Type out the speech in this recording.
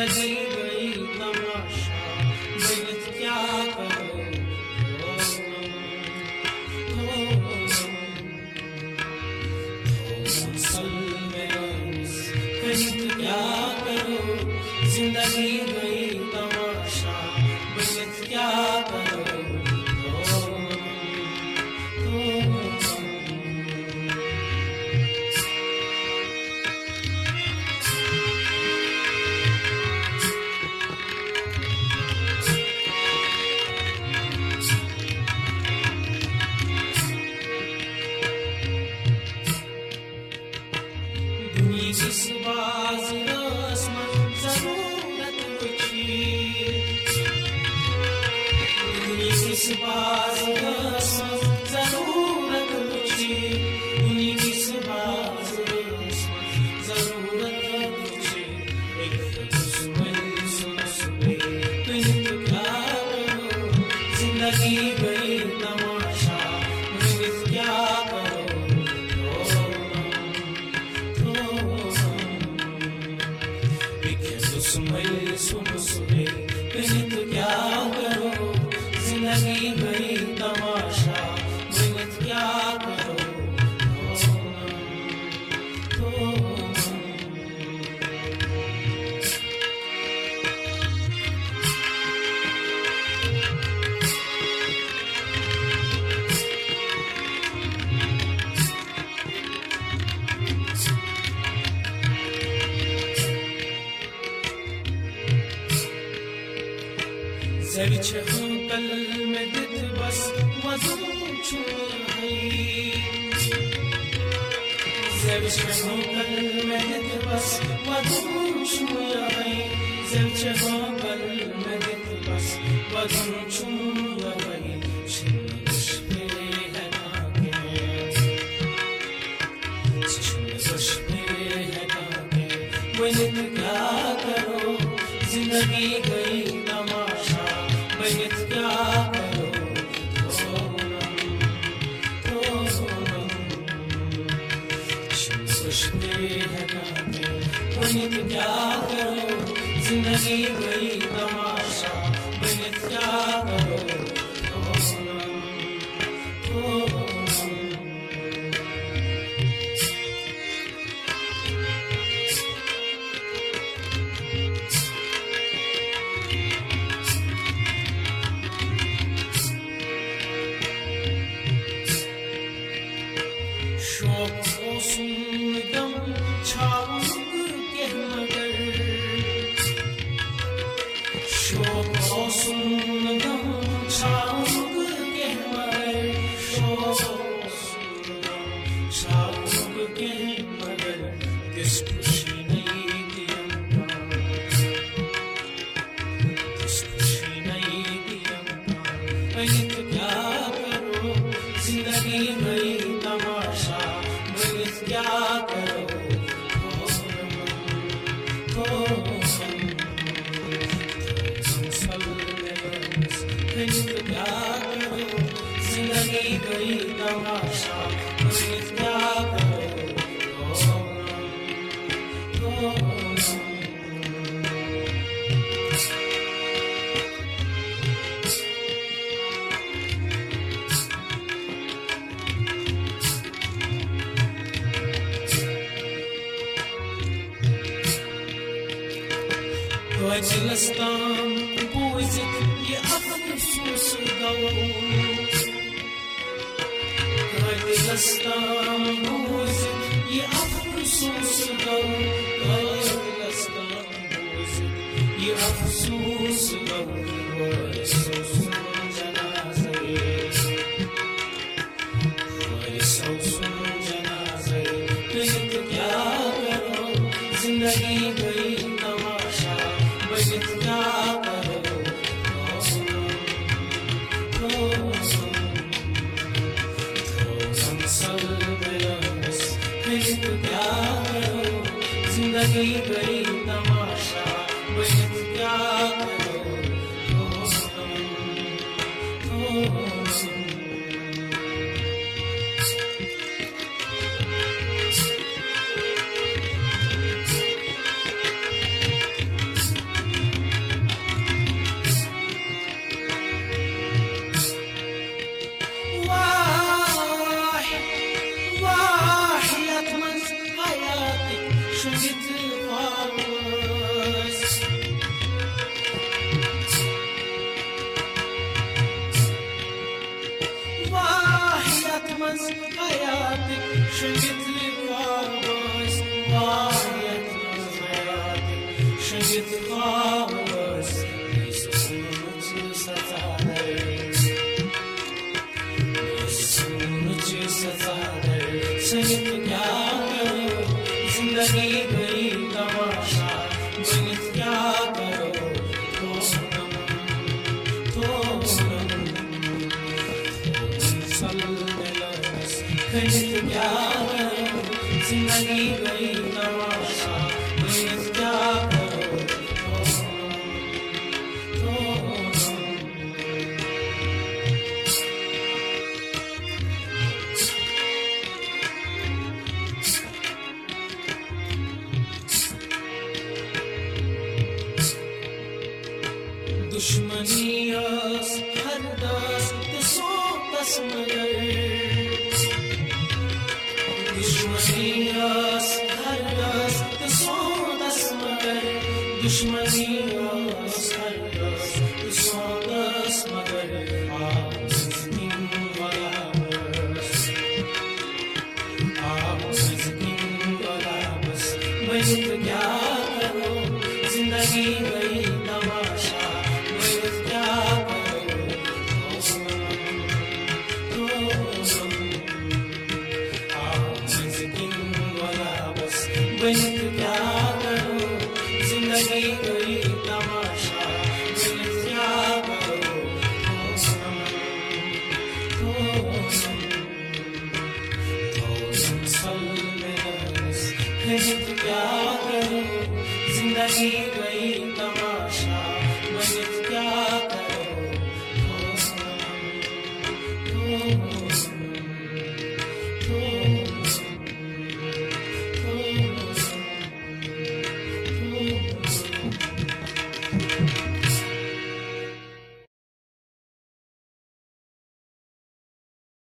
जिंदगी गई तमाशा, बिगत क्या करो मुसल में बस, कहीं तो क्या करो, जिंदगी गई तमाशा, बिगत क्या करो जिस बाज रस्म जरूरत बची, जिस बाज रस्म जरूरत बची, जिस बाज रस्म जरूरत बची, एक दुश्मन सुबह तुम क्या करो, जिंदगी गई तमाशा, तुम क्या करो सुन सुने, तुम तो क्या करो, जिंदगी गई तमाशा, तुम क्या करो Zevçe kalme dit bas vazum çuhay, zevçe kalme dit bas vazum çuhay, zevçe kalme dit bas vazum çuhay, şimdi düşme है नाके, şimdi düşme है नाके, वही क्या करो, जिंदगी गई तमाशा, बिगत क्या करो खुशबू है गाने, बिगत क्या करो, जिंदगी गई तमाशा, बिगत क्या करो शौक olsun gam çabuk gelmeder, şok olsun gam çabuk gelmeder, şok olsun gam çabuk gelmeder, किस खुशी नहीं दिया, किस खुशी नहीं दिया, बिगत क्या करो, जिंदगी गई तमाशा, बिगत क्या करो बिगत क्या करो, जिंदगी गई तमाशा, बिगत क्या करो وجلستان بوزك يا أفسوس قوم، وجلستان بوزك يا أفسوس قوم، وجلستان بوزك يا أفسوس قوم، ويسوس جنازة، ويسوس جنازة، बिगत क्या करो, जिंदगी गई तमाशा, बिगत क्या करो मुसल में बस, बिगत क्या करो, जिंदगी गई तमाशा, बिगत क्या करो شنقتلي بس ضاعت حياتي شنقت بس يسونك ستعدل يسونك ستعدل संगीत क्या करो जिंदगी गई तमाशा संगीत क्या करो संगीत क्या करो जिंदगी गई तमाशा संगीत क्या करो दुश्मनियास हर दस्त सो तस मगर दुश्मनियास हर दस्त सो तस मगर दुश्मनियास हर दस्त सो तस मगर आप जिंदगी वाला बस आप जिंदगी वाला बस मैं क्या करो जिंदगी गई तमाशा क्या करो जिंदगी गई तमाशा क्या करो क्या करो जिंदगी